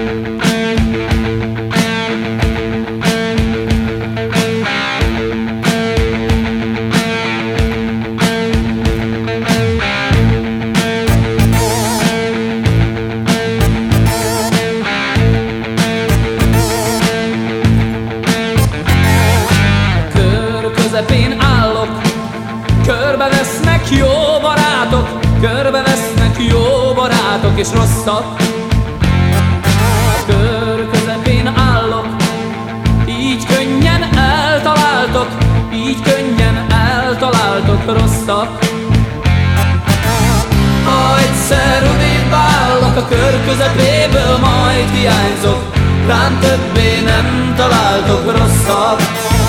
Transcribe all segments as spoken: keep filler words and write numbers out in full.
Közepén állok, körbevesznek jó barátok, körbevesznek jó barátok és rosszak. Kör közepén állok, így könnyen eltaláltok, így könnyen eltaláltok rosszak. Ha egyszer odébb állok a kör közepéből, majd hiányzok, rám többé nem találtok rosszak.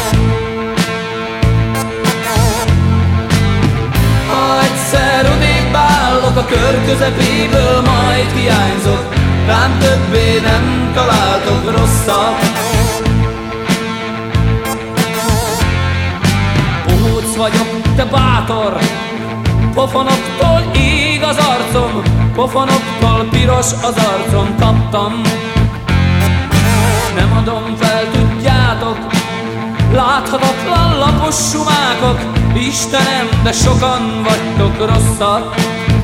Egyszer odébb állok a kör közepéből, majd hiányzok, rám többé nem találtok rosszat. Bohóc vagyok, te bátor, pofonoktól ég az arcom, pofonoktól piros az arcom, kaptam. Nem adom fel, tudjátok, láthatatlan lapos sumákok, Istenem, de sokan vagytok rosszak.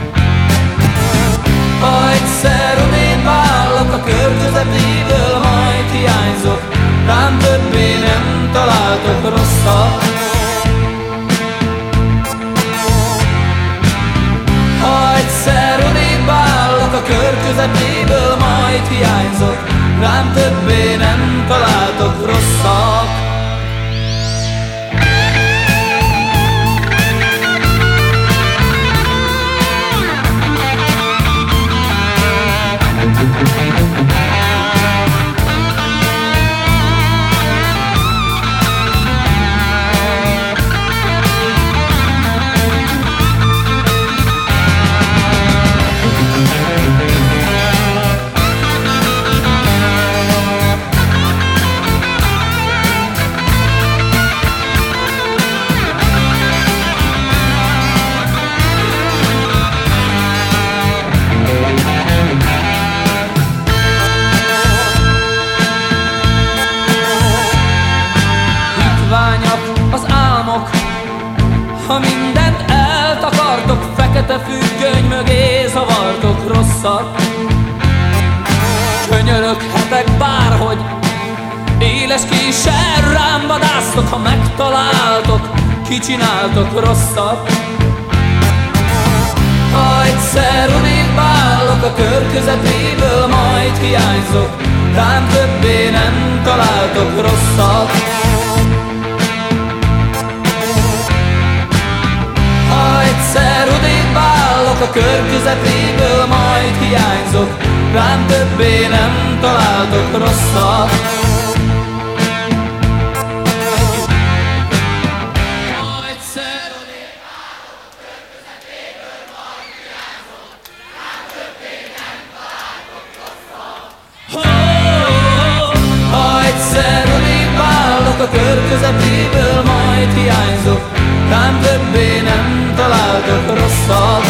Ha egyszer odébb állok a kör közepéből, majd hiányzok, rám többé nem találtok rosszak. Ha egyszer odébb állok a kör közepéből, majd hiányzok, rám többé nem találtok rosszak. Az álmok, ha mindent eltakartok, fekete függöny mögé zavartok rosszak. Könyöröghetek bárhogy, éles késsel rám vadásztok, ha megtaláltok, kicsináltok rosszak. Ha egyszer odébb állok a kör közepéből, majd hiányzok, rám többé nem találtok rosszak. Ha egyszer odébb állok a kör közepéből, majd hiányzok, rám többé nem találtok rosszat. Ha egyszer odébb állok a kör közepéből, majd hiányzok, rám többé nem találtok rosszat. Ha egyszer odébb állok a kör közepéből, majd hiányzok, rám többé nem találtok rosszat.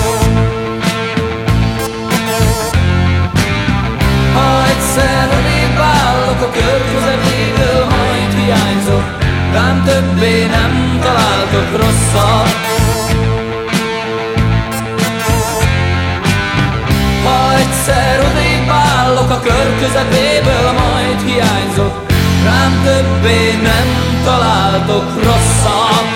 Ha egyszer odébb állok a kör közepéből, majd hiányzok, rám többé nem találtok rosszat. Ha egyszer odébb állok a kör közepéből, majd hiányzok, rám többé nem találtok rosszat.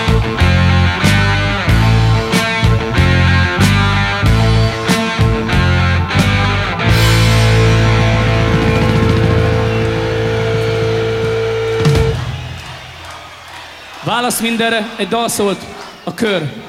Válasz mindenre, egy dal szólt, a kör.